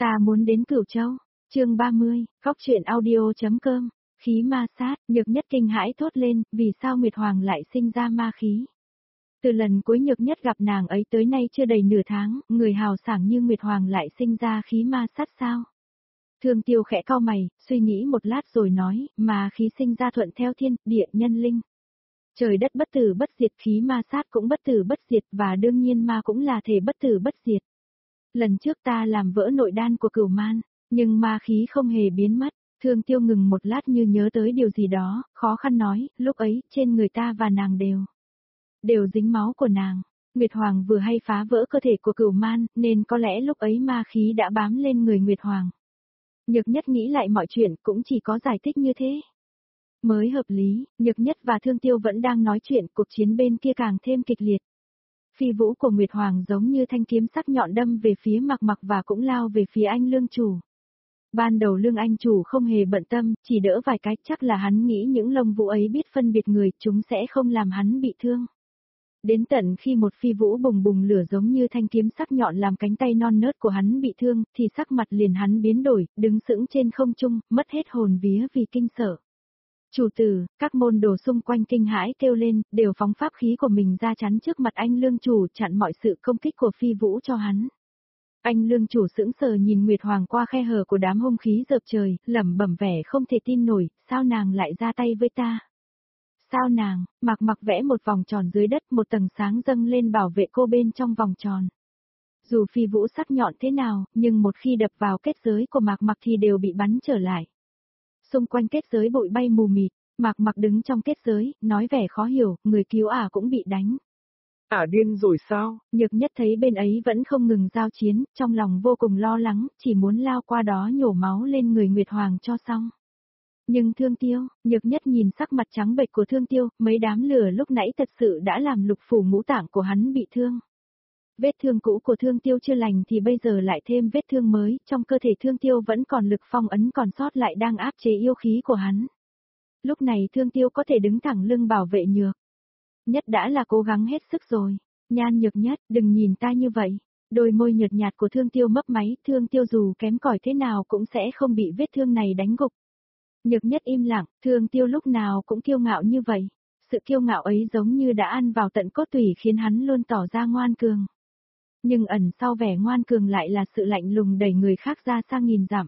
Ta muốn đến Cửu Châu. Chương 30, Góc truyện audio.com. Khí ma sát, Nhược Nhất kinh hãi thốt lên, vì sao Nguyệt Hoàng lại sinh ra ma khí? Từ lần cuối Nhược Nhất gặp nàng ấy tới nay chưa đầy nửa tháng, người hào sảng như Nguyệt Hoàng lại sinh ra khí ma sát sao? Thương Tiêu khẽ cau mày, suy nghĩ một lát rồi nói, ma khí sinh ra thuận theo thiên, địa, nhân linh. Trời đất bất tử bất diệt, khí ma sát cũng bất tử bất diệt, và đương nhiên ma cũng là thể bất tử bất diệt. Lần trước ta làm vỡ nội đan của Cửu Man, nhưng ma khí không hề biến mất. Thương Tiêu ngừng một lát như nhớ tới điều gì đó, khó khăn nói, lúc ấy, trên người ta và nàng đều dính máu của nàng. Nguyệt Hoàng vừa hay phá vỡ cơ thể của Cửu Man, nên có lẽ lúc ấy ma khí đã bám lên người Nguyệt Hoàng. Nhược Nhất nghĩ lại mọi chuyện, cũng chỉ có giải thích như thế mới hợp lý. Nhược Nhất và Thương Tiêu vẫn đang nói chuyện, cuộc chiến bên kia càng thêm kịch liệt. Phi vũ của Nguyệt Hoàng giống như thanh kiếm sắc nhọn đâm về phía Mạc Mặc và cũng lao về phía anh Lương Chủ. Ban đầu Lương Anh Chủ không hề bận tâm, chỉ đỡ vài cái, chắc là hắn nghĩ những lông vũ ấy biết phân biệt người, chúng sẽ không làm hắn bị thương. Đến tận khi một phi vũ bùng bùng lửa giống như thanh kiếm sắc nhọn làm cánh tay non nớt của hắn bị thương, thì sắc mặt liền hắn biến đổi, đứng sững trên không trung, mất hết hồn vía vì kinh sợ. Chủ tử, các môn đồ xung quanh kinh hãi kêu lên, đều phóng pháp khí của mình ra chắn trước mặt anh Lương Chủ, chặn mọi sự công kích của phi vũ cho hắn. Anh Lương Chủ sững sờ nhìn Nguyệt Hoàng qua khe hở của đám hung khí dợp trời, lẩm bẩm vẻ không thể tin nổi, sao nàng lại ra tay với ta? Sao nàng? Mạc Mặc vẽ một vòng tròn dưới đất, một tầng sáng dâng lên bảo vệ cô bên trong vòng tròn. Dù phi vũ sắc nhọn thế nào, nhưng một khi đập vào kết giới của Mạc Mặc thì đều bị bắn trở lại. Xung quanh kết giới bụi bay mù mịt, Mạc Mặc đứng trong kết giới, nói vẻ khó hiểu, người cứu cũng bị đánh. Điên rồi sao? Nhược Nhất thấy bên ấy vẫn không ngừng giao chiến, trong lòng vô cùng lo lắng, chỉ muốn lao qua đó nhổ máu lên người Nguyệt Hoàng cho xong. Nhưng Thương Tiêu, Nhược Nhất nhìn sắc mặt trắng bệch của Thương Tiêu, mấy đám lửa lúc nãy thật sự đã làm lục phủ ngũ tạng của hắn bị thương. Vết thương cũ của Thương Tiêu chưa lành thì bây giờ lại thêm vết thương mới, trong cơ thể Thương Tiêu vẫn còn lực phong ấn còn sót lại đang áp chế yêu khí của hắn. Lúc này Thương Tiêu có thể đứng thẳng lưng bảo vệ Nhược Nhất đã là cố gắng hết sức rồi. Nhan Nhược Nhất, đừng nhìn ta như vậy. Đôi môi nhợt nhạt của Thương Tiêu mấp máy, Thương Tiêu dù kém cỏi thế nào cũng sẽ không bị vết thương này đánh gục. Nhược Nhất im lặng, Thương Tiêu lúc nào cũng kiêu ngạo như vậy. Sự kiêu ngạo ấy giống như đã ăn vào tận cốt tủy khiến hắn luôn tỏ ra ngoan cường. Nhưng ẩn sau vẻ ngoan cường lại là sự lạnh lùng đẩy người khác ra sang nghìn dặm.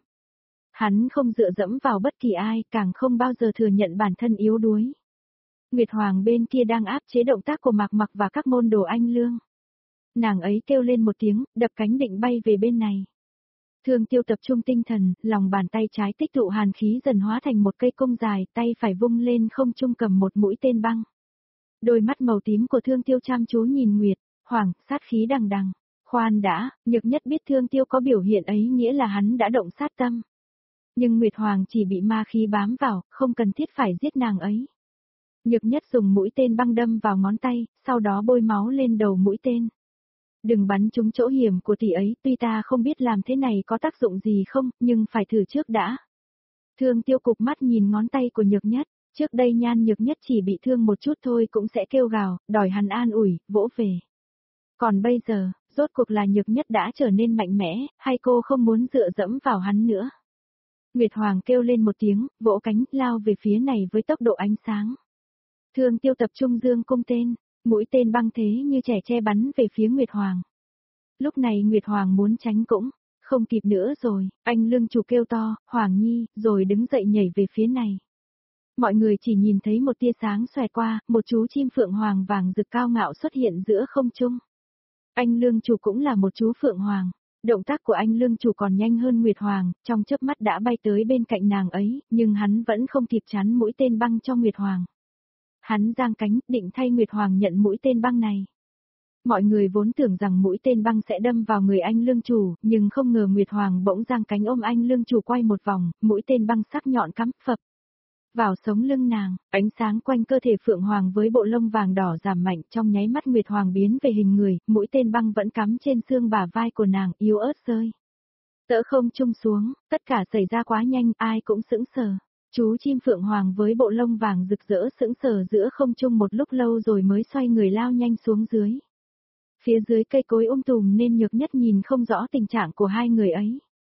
Hắn không dựa dẫm vào bất kỳ ai, càng không bao giờ thừa nhận bản thân yếu đuối. Nguyệt Hoàng bên kia đang áp chế động tác của Mạc Mặc và các môn đồ anh Lương. Nàng ấy kêu lên một tiếng, đập cánh định bay về bên này. Thương Tiêu tập trung tinh thần, lòng bàn tay trái tích tụ hàn khí dần hóa thành một cây cung dài, tay phải vung lên không trung cầm một mũi tên băng. Đôi mắt màu tím của Thương Tiêu chăm chú nhìn Nguyệt Hoàng, sát khí đằng đằng. Khoan đã, Nhược Nhất biết Thương Tiêu có biểu hiện ấy nghĩa là hắn đã động sát tâm. Nhưng Nguyệt Hoàng chỉ bị ma khí bám vào, không cần thiết phải giết nàng ấy. Nhược Nhất dùng mũi tên băng đâm vào ngón tay, sau đó bôi máu lên đầu mũi tên. Đừng bắn trúng chỗ hiểm của tỷ ấy, tuy ta không biết làm thế này có tác dụng gì không, nhưng phải thử trước đã. Thương Tiêu cụp mắt nhìn ngón tay của Nhược Nhất, trước đây Nhan Nhược Nhất chỉ bị thương một chút thôi cũng sẽ kêu gào, đòi hắn an ủi, vỗ về. Còn bây giờ, rốt cuộc là Nhược Nhất đã trở nên mạnh mẽ, hay cô không muốn dựa dẫm vào hắn nữa? Nguyệt Hoàng kêu lên một tiếng, vỗ cánh, lao về phía này với tốc độ ánh sáng. Thương Tiêu tập trung dương cung tên, mũi tên băng thế như trẻ tre bắn về phía Nguyệt Hoàng. Lúc này Nguyệt Hoàng muốn tránh cũng không kịp nữa rồi, anh Lương Chủ kêu to, Hoàng Nhi, rồi đứng dậy nhảy về phía này. Mọi người chỉ nhìn thấy một tia sáng xòe qua, một chú chim phượng hoàng vàng rực cao ngạo xuất hiện giữa không trung. Anh Lương Chủ cũng là một chú phượng hoàng. Động tác của anh Lương Chủ còn nhanh hơn Nguyệt Hoàng, trong chớp mắt đã bay tới bên cạnh nàng ấy, nhưng hắn vẫn không kịp chắn mũi tên băng cho Nguyệt Hoàng. Hắn giang cánh, định thay Nguyệt Hoàng nhận mũi tên băng này. Mọi người vốn tưởng rằng mũi tên băng sẽ đâm vào người anh Lương Chủ, nhưng không ngờ Nguyệt Hoàng bỗng giang cánh ôm anh Lương Chủ quay một vòng, mũi tên băng sắc nhọn cắm phập vào sống lưng nàng, ánh sáng quanh cơ thể Phượng Hoàng với bộ lông vàng đỏ giảm mạnh, trong nháy mắt Nguyệt Hoàng biến về hình người, mũi tên băng vẫn cắm trên xương bả vai của nàng, yếu ớt rơi. Tỡ không trung xuống, tất cả xảy ra quá nhanh, ai cũng sững sờ. Chú chim Phượng Hoàng với bộ lông vàng rực rỡ sững sờ giữa không trung một lúc lâu rồi mới xoay người lao nhanh xuống dưới. Phía dưới cây cối tùm nên Nhược Nhất nhìn không rõ tình trạng của hai người ấy.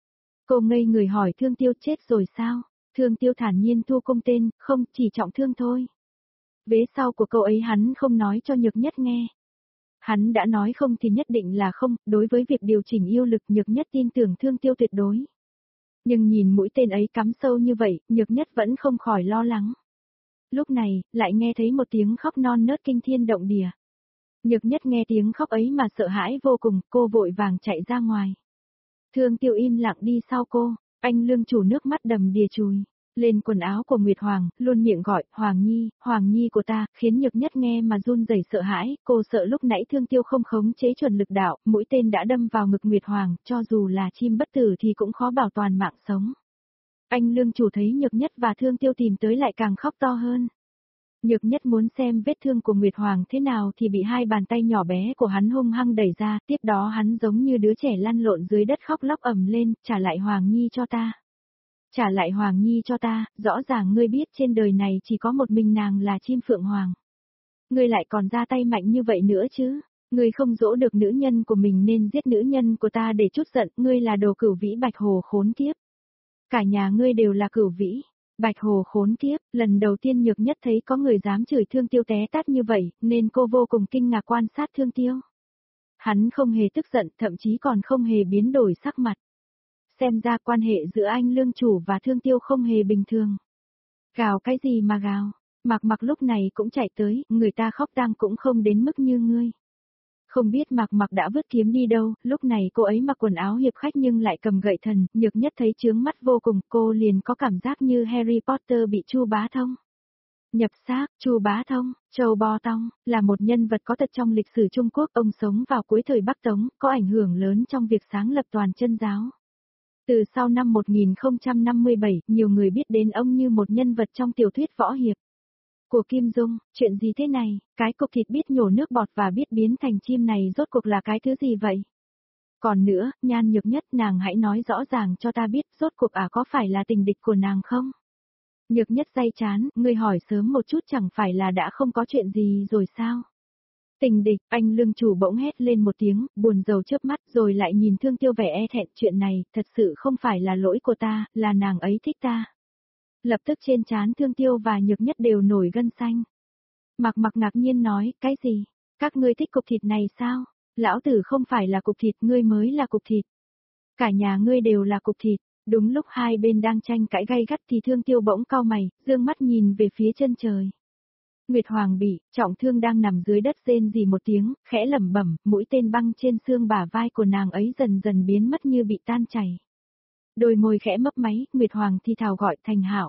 Cô ngây người hỏi Thương Tiêu chết rồi sao? Thương Tiêu thản nhiên thu cung tên, không, chỉ trọng thương thôi. Vế sau của câu ấy hắn không nói cho Nhược Nhất nghe. Hắn đã nói không thì nhất định là không, đối với việc điều chỉnh yêu lực Nhược Nhất tin tưởng Thương Tiêu tuyệt đối. Nhưng nhìn mũi tên ấy cắm sâu như vậy, Nhược Nhất vẫn không khỏi lo lắng. Lúc này, lại nghe thấy một tiếng khóc non nớt kinh thiên động địa. Nhược Nhất nghe tiếng khóc ấy mà sợ hãi vô cùng, cô vội vàng chạy ra ngoài. Thương Tiêu im lặng đi sau cô, anh lương chủ nước mắt đầm đìa chùi lên quần áo của Nguyệt Hoàng, luôn miệng gọi, Hoàng Nhi của ta, khiến Nhược Nhất nghe mà run rẩy sợ hãi, cô sợ lúc nãy Thương Tiêu không khống chế chuẩn lực đạo, mũi tên đã đâm vào ngực Nguyệt Hoàng, cho dù là chim bất tử thì cũng khó bảo toàn mạng sống. Anh lương chủ thấy Nhược Nhất và Thương Tiêu tìm tới lại càng khóc to hơn. Nhược Nhất muốn xem vết thương của Nguyệt Hoàng thế nào thì bị hai bàn tay nhỏ bé của hắn hung hăng đẩy ra, tiếp đó hắn giống như đứa trẻ lăn lộn dưới đất khóc lóc ầm lên, trả lại Hoàng Nhi cho ta. Trả lại Hoàng Nhi cho ta, rõ ràng ngươi biết trên đời này chỉ có một mình nàng là chim phượng hoàng. Ngươi lại còn ra tay mạnh như vậy nữa chứ, ngươi không dỗ được nữ nhân của mình nên giết nữ nhân của ta để chút giận, ngươi là đồ cửu vĩ bạch hồ khốn kiếp. Cả nhà ngươi đều là cửu vĩ. Bạch hồ khốn kiếp, lần đầu tiên Nhược Nhất thấy có người dám chửi Thương Tiêu té tát như vậy, nên cô vô cùng kinh ngạc quan sát Thương Tiêu. Hắn không hề tức giận, thậm chí còn không hề biến đổi sắc mặt. Xem ra quan hệ giữa anh lương chủ và Thương Tiêu không hề bình thường. Gào cái gì mà gào, Mạc Mặc lúc này cũng chạy tới, người ta khóc tang cũng không đến mức như ngươi. Không biết Mạc Mặc đã vứt kiếm đi đâu, lúc này cô ấy mặc quần áo hiệp khách nhưng lại cầm gậy thần, Nhược Nhất thấy chướng mắt vô cùng, cô liền có cảm giác như Harry Potter bị Chu Bá Thông. Nhập xác, Chu Bá Thông, Châu Bo Tong, là một nhân vật có thật trong lịch sử Trung Quốc, ông sống vào cuối thời Bắc Tống, có ảnh hưởng lớn trong việc sáng lập toàn chân giáo. Từ sau năm 1057, nhiều người biết đến ông như một nhân vật trong tiểu thuyết võ hiệp. Của Kim Dung, chuyện gì thế này, cái cục thịt biết nhổ nước bọt và biết biến thành chim này rốt cuộc là cái thứ gì vậy? Còn nữa, Nhan Nhược Nhất, nàng hãy nói rõ ràng cho ta biết rốt cuộc có phải là tình địch của nàng không? Nhược Nhất day chán, ngươi hỏi sớm một chút chẳng phải là đã không có chuyện gì rồi sao? Tình địch, anh lương chủ bỗng hét lên một tiếng, buồn rầu chớp mắt rồi lại nhìn Thương Tiêu vẻ e thẹn, chuyện này, thật sự không phải là lỗi của ta, là nàng ấy thích ta. Lập tức trên trán Thương Tiêu và Nhược Nhất đều nổi gân xanh. Mạc Mặc ngạc nhiên nói, cái gì? Các ngươi thích cục thịt này sao? Lão tử không phải là cục thịt, ngươi mới là cục thịt. Cả nhà ngươi đều là cục thịt. Đúng lúc hai bên đang tranh cãi gay gắt thì Thương Tiêu bỗng cau mày, dương mắt nhìn về phía chân trời. Nguyệt Hoàng bị trọng thương đang nằm dưới đất rên rỉ một tiếng, khẽ lẩm bẩm, mũi tên băng trên xương bả vai của nàng ấy dần dần biến mất như bị tan chảy. Đôi môi khẽ mấp máy, Nguyệt Hoàng thì thào gọi Thành Hạo.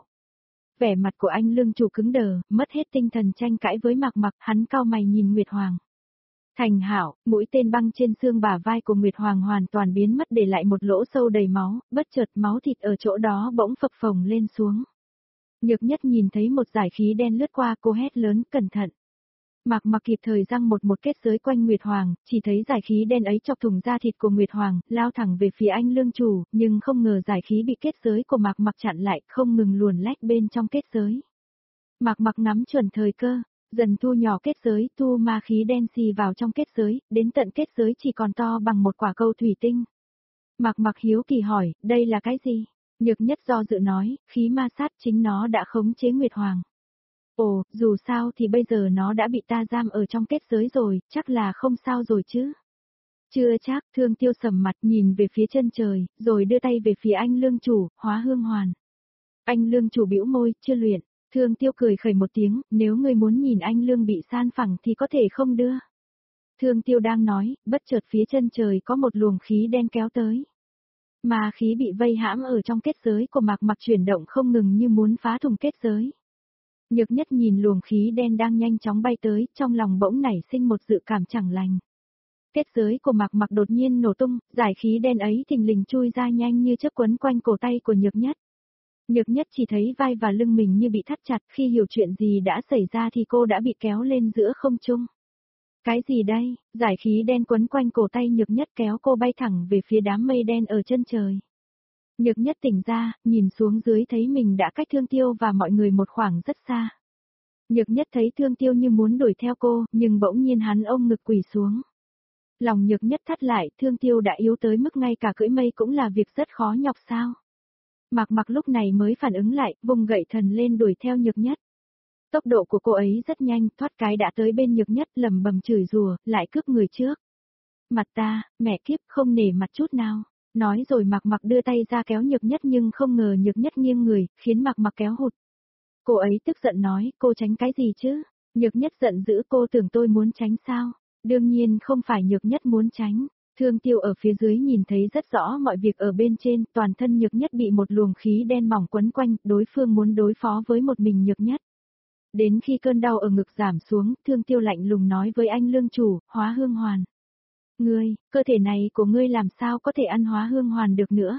Vẻ mặt của anh lương chủ cứng đờ, mất hết tinh thần tranh cãi với Mạc Mặc, hắn cau mày nhìn Nguyệt Hoàng. Thành Hạo, mũi tên băng trên xương bả vai của Nguyệt Hoàng hoàn toàn biến mất để lại một lỗ sâu đầy máu, bất chợt máu thịt ở chỗ đó bỗng phập phồng lên xuống. Nhược Nhất nhìn thấy một dải khí đen lướt qua, cô hét lớn, cẩn thận. Mạc Mặc kịp thời răng một kết giới quanh Nguyệt Hoàng, chỉ thấy dải khí đen ấy chọc thủng da thịt của Nguyệt Hoàng, lao thẳng về phía anh lương chủ, nhưng không ngờ dải khí bị kết giới của Mạc Mặc chặn lại, không ngừng luồn lách bên trong kết giới. Mạc Mặc nắm chuẩn thời cơ, dần thu nhỏ kết giới, tu ma khí đen xì vào trong kết giới, đến tận kết giới chỉ còn to bằng một quả cầu thủy tinh. Mạc Mặc hiếu kỳ hỏi, đây là cái gì? Nhược Nhất do dự nói, khí ma sát, chính nó đã khống chế Nguyệt Hoàng. Ồ, dù sao thì bây giờ nó đã bị ta giam ở trong kết giới rồi, chắc là không sao rồi chứ. Chưa chắc, Thương Tiêu sầm mặt nhìn về phía chân trời, rồi đưa tay về phía anh lương chủ, hóa hương hoàn. Anh lương chủ bĩu môi, chưa luyện. Thương Tiêu cười khẩy một tiếng, nếu ngươi muốn nhìn anh lương bị san phẳng thì có thể không đưa. Thương Tiêu đang nói, bất chợt phía chân trời có một luồng khí đen kéo tới. Ma khí bị vây hãm ở trong kết giới của Mạc Mặc chuyển động không ngừng như muốn phá thủng kết giới. Nhược Nhất nhìn luồng khí đen đang nhanh chóng bay tới, trong lòng bỗng nảy sinh một dự cảm chẳng lành. Kết giới của Mạc Mặc đột nhiên nổ tung, giải khí đen ấy thình lình chui ra nhanh như chớp quấn quanh cổ tay của Nhược Nhất. Nhược Nhất chỉ thấy vai và lưng mình như bị thắt chặt, khi hiểu chuyện gì đã xảy ra thì cô đã bị kéo lên giữa không trung. Cái gì đây? Giải khí đen quấn quanh cổ tay Nhược Nhất kéo cô bay thẳng về phía đám mây đen ở chân trời. Nhược Nhất tỉnh ra, nhìn xuống dưới thấy mình đã cách Thương Tiêu và mọi người một khoảng rất xa. Nhược Nhất thấy Thương Tiêu như muốn đuổi theo cô, nhưng bỗng nhiên hắn ôm ngực quỳ xuống. Lòng Nhược Nhất thắt lại, Thương Tiêu đã yếu tới mức ngay cả cưỡi mây cũng là việc rất khó nhọc sao. Mạc Mặc lúc này mới phản ứng lại, vùng gậy thần lên đuổi theo Nhược Nhất. Tốc độ của cô ấy rất nhanh, thoát cái đã tới bên Nhược Nhất, lẩm bẩm chửi rủa, lại cướp người trước. Mặt ta, mẹ kiếp, không nể mặt chút nào. Nói rồi Mạc Mặc đưa tay ra kéo Nhược Nhất nhưng không ngờ Nhược Nhất nghiêng người, khiến Mạc Mặc kéo hụt. Cô ấy tức giận nói, cô tránh cái gì chứ? Nhược Nhất giận dữ, cô tưởng tôi muốn tránh sao? Đương nhiên không phải Nhược Nhất muốn tránh. Thương Tiêu ở phía dưới nhìn thấy rất rõ mọi việc ở bên trên, toàn thân Nhược Nhất bị một luồng khí đen mỏng quấn quanh, đối phương muốn đối phó với một mình Nhược Nhất. Đến khi cơn đau ở ngực giảm xuống, Thương Tiêu lạnh lùng nói với anh lương chủ, hóa hương hoàn. Ngươi, cơ thể này của ngươi làm sao có thể ăn hóa hương hoàn được nữa?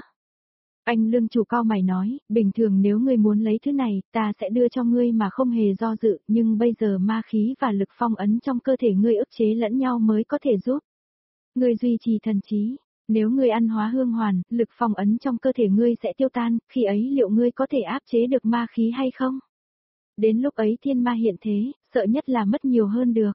Anh lương chủ cao mày nói, bình thường nếu ngươi muốn lấy thứ này, ta sẽ đưa cho ngươi mà không hề do dự, nhưng bây giờ ma khí và lực phong ấn trong cơ thể ngươi ức chế lẫn nhau mới có thể giúp ngươi duy trì thần trí. Nếu ngươi ăn hóa hương hoàn, lực phong ấn trong cơ thể ngươi sẽ tiêu tan, khi ấy liệu ngươi có thể áp chế được ma khí hay không? Đến lúc ấy thiên ma hiện thế, sợ nhất là mất nhiều hơn được.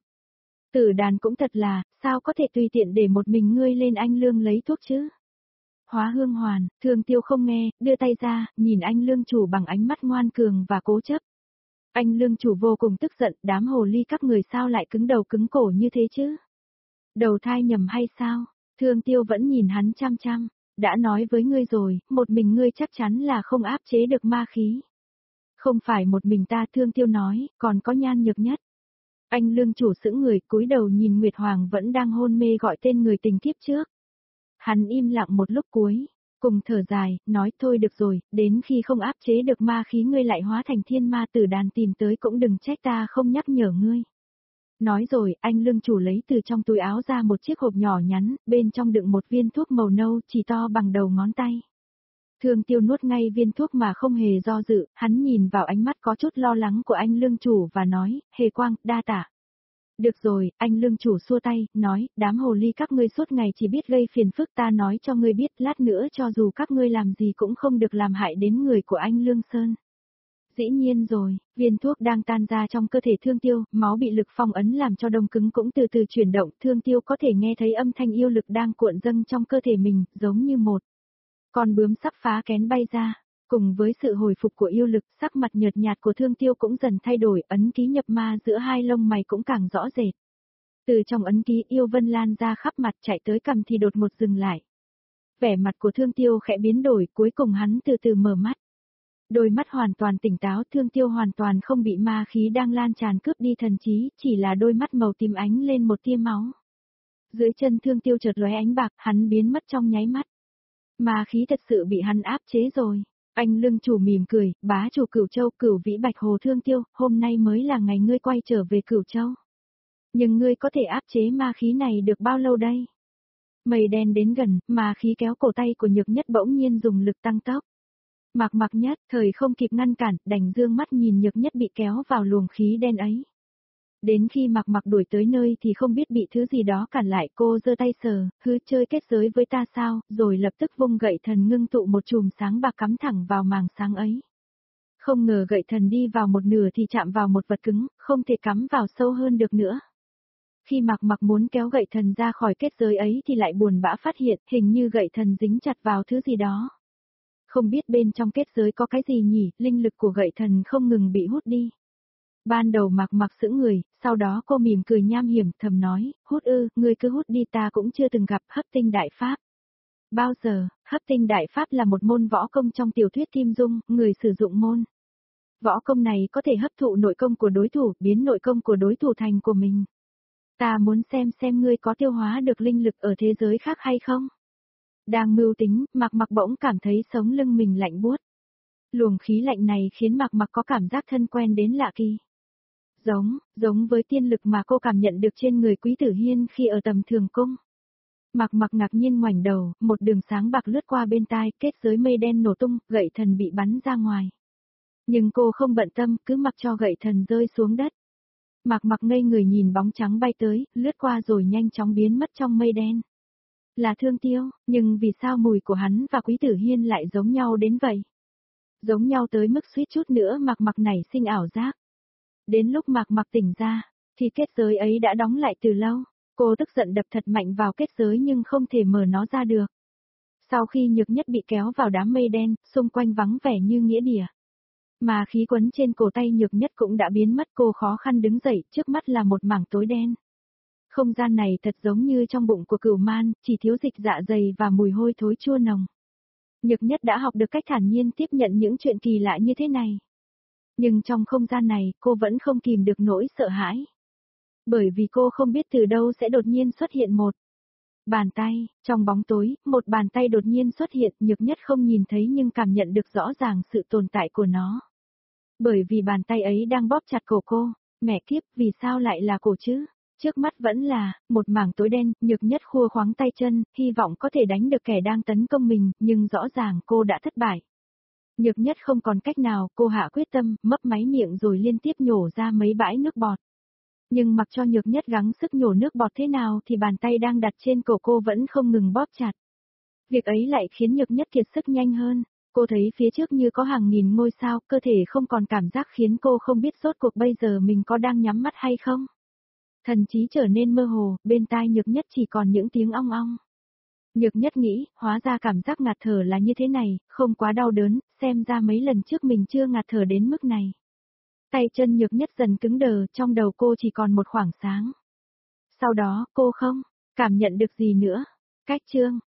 Tử đàn cũng thật là, sao có thể tùy tiện để một mình ngươi lên anh lương lấy thuốc chứ? Hóa hương hoàn, Thương Tiêu không nghe, đưa tay ra, nhìn anh lương chủ bằng ánh mắt ngoan cường và cố chấp. Anh lương chủ vô cùng tức giận, đám hồ ly các người sao lại cứng đầu cứng cổ như thế chứ? Đầu thai nhầm hay sao? Thương Tiêu vẫn nhìn hắn chăm chăm, đã nói với ngươi rồi, một mình ngươi chắc chắn là không áp chế được ma khí. Không phải một mình ta, Thương Tiêu nói, còn có Nhan Nhược Nhất. Anh lương chủ sững người, cúi đầu nhìn Nguyệt Hoàng vẫn đang hôn mê gọi tên người tình kiếp trước. Hắn im lặng một lúc cuối, cùng thở dài, nói thôi được rồi, đến khi không áp chế được ma khí ngươi lại hóa thành thiên ma tử đàn tìm tới cũng đừng trách ta không nhắc nhở ngươi. Nói rồi, anh lương chủ lấy từ trong túi áo ra một chiếc hộp nhỏ nhắn, bên trong đựng một viên thuốc màu nâu chỉ to bằng đầu ngón tay. Thương Tiêu nuốt ngay viên thuốc mà không hề do dự, hắn nhìn vào ánh mắt có chút lo lắng của anh lương chủ và nói, Hề Quang, đa tạ. Được rồi, anh lương chủ xua tay, nói, đám hồ ly các ngươi suốt ngày chỉ biết gây phiền phức, ta nói cho ngươi biết, lát nữa cho dù các ngươi làm gì cũng không được làm hại đến người của anh Lương Sơn. Dĩ nhiên rồi, viên thuốc đang tan ra trong cơ thể Thương Tiêu, máu bị lực phong ấn làm cho đông cứng cũng từ từ chuyển động, Thương Tiêu có thể nghe thấy âm thanh yêu lực đang cuộn dâng trong cơ thể mình, giống như một con bướm sắp phá kén bay ra. Cùng với sự hồi phục của yêu lực, sắc mặt nhợt nhạt của Thương Tiêu cũng dần thay đổi, ấn ký nhập ma giữa hai lông mày cũng càng rõ rệt. Từ trong ấn ký yêu vân lan ra khắp mặt, chạy tới cằm thì đột ngột dừng lại. Vẻ mặt của Thương Tiêu khẽ biến đổi, cuối cùng hắn từ từ mở mắt. Đôi mắt hoàn toàn tỉnh táo, Thương Tiêu hoàn toàn không bị ma khí đang lan tràn cướp đi thần trí, chỉ là đôi mắt màu tím ánh lên một tia máu. Dưới chân Thương Tiêu chợt lóe ánh bạc, hắn biến mất trong nháy mắt. Ma khí thật sự bị hắn áp chế rồi. Anh lương chủ mỉm cười, bá chủ Cửu Châu, Cửu Vĩ Bạch Hồ Thương Tiêu, hôm nay mới là ngày ngươi quay trở về Cửu Châu. Nhưng ngươi có thể áp chế ma khí này được bao lâu đây? Mây đen đến gần, ma khí kéo cổ tay của Nhược Nhất bỗng nhiên dùng lực tăng tốc. Mạc Mặc Nhất, thời không kịp ngăn cản, đành dương mắt nhìn Nhược Nhất bị kéo vào luồng khí đen ấy. Đến khi Mạc Mặc đuổi tới nơi thì không biết bị thứ gì đó cản lại, cô giơ tay sờ, hứ chơi kết giới với ta sao, rồi lập tức vung gậy thần ngưng tụ một chùm sáng bạc cắm thẳng vào màng sáng ấy. Không ngờ gậy thần đi vào một nửa thì chạm vào một vật cứng, không thể cắm vào sâu hơn được nữa. Khi Mạc Mặc muốn kéo gậy thần ra khỏi kết giới ấy thì lại buồn bã phát hiện hình như gậy thần dính chặt vào thứ gì đó. Không biết bên trong kết giới có cái gì nhỉ, linh lực của gậy thần không ngừng bị hút đi. Ban đầu Mạc Mặc sững người, sau đó cô mỉm cười nham hiểm thầm nói, hút ư, ngươi cứ hút đi, ta cũng chưa từng gặp hấp tinh đại pháp. Bao giờ, hấp tinh đại pháp là một môn võ công trong tiểu thuyết Kim Dung, người sử dụng môn võ công này có thể hấp thụ nội công của đối thủ, biến nội công của đối thủ thành của mình. Ta muốn xem ngươi có tiêu hóa được linh lực ở thế giới khác hay không? Đang mưu tính, Mạc Mặc bỗng cảm thấy sống lưng mình lạnh buốt. Luồng khí lạnh này khiến Mạc Mặc có cảm giác thân quen đến lạ kỳ. Giống với tiên lực mà cô cảm nhận được trên người Quý Tử Hiên khi ở Tầm Thường Cung. Mạc Mặc ngạc nhiên ngoảnh đầu, một đường sáng bạc lướt qua bên tai, kết giới mây đen nổ tung, gậy thần bị bắn ra ngoài. Nhưng cô không bận tâm, cứ mặc cho gậy thần rơi xuống đất. Mạc Mặc ngây người nhìn bóng trắng bay tới, lướt qua rồi nhanh chóng biến mất trong mây đen. Là Thương Tiêu, nhưng vì sao mùi của hắn và Quý Tử Hiên lại giống nhau đến vậy? Giống nhau tới mức suýt chút nữa Mạc Mặc nảy sinh ảo giác. Đến lúc Mạc Mặc tỉnh ra, thì kết giới ấy đã đóng lại từ lâu. Cô tức giận đập thật mạnh vào kết giới nhưng không thể mở nó ra được. Sau khi Nhược Nhất bị kéo vào đám mây đen, xung quanh vắng vẻ như nghĩa địa. Mà khí quấn trên cổ tay Nhược Nhất cũng đã biến mất, cô khó khăn đứng dậy, trước mắt là một mảng tối đen. Không gian này thật giống như trong bụng của cửu man, chỉ thiếu dịch dạ dày và mùi hôi thối chua nồng. Nhược Nhất đã học được cách thản nhiên tiếp nhận những chuyện kỳ lạ như thế này. Nhưng trong không gian này, cô vẫn không kìm được nỗi sợ hãi. Bởi vì cô không biết từ đâu sẽ đột nhiên xuất hiện một bàn tay, trong bóng tối, một bàn tay đột nhiên xuất hiện, Nhược Nhất không nhìn thấy nhưng cảm nhận được rõ ràng sự tồn tại của nó. Bởi vì bàn tay ấy đang bóp chặt cổ cô, mẹ kiếp, vì sao lại là cổ chứ? Trước mắt vẫn là một mảng tối đen, Nhược Nhất khua khoáng tay chân, hy vọng có thể đánh được kẻ đang tấn công mình, nhưng rõ ràng cô đã thất bại. Nhược Nhất không còn cách nào, cô hạ quyết tâm, mấp máy miệng rồi liên tiếp nhổ ra mấy bãi nước bọt. Nhưng mặc cho Nhược Nhất gắng sức nhổ nước bọt thế nào thì bàn tay đang đặt trên cổ cô vẫn không ngừng bóp chặt. Việc ấy lại khiến Nhược Nhất kiệt sức nhanh hơn. Cô thấy phía trước như có hàng nghìn ngôi sao, cơ thể không còn cảm giác khiến cô không biết rốt cuộc bây giờ mình có đang nhắm mắt hay không. Thần trí trở nên mơ hồ, bên tai Nhược Nhất chỉ còn những tiếng ong ong. Nhược Nhất nghĩ, hóa ra cảm giác ngạt thở là như thế này, không quá đau đớn, xem ra mấy lần trước mình chưa ngạt thở đến mức này. Tay chân Nhược Nhất dần cứng đờ, trong đầu cô chỉ còn một khoảng sáng. Sau đó, cô không cảm nhận được gì nữa. Cách chương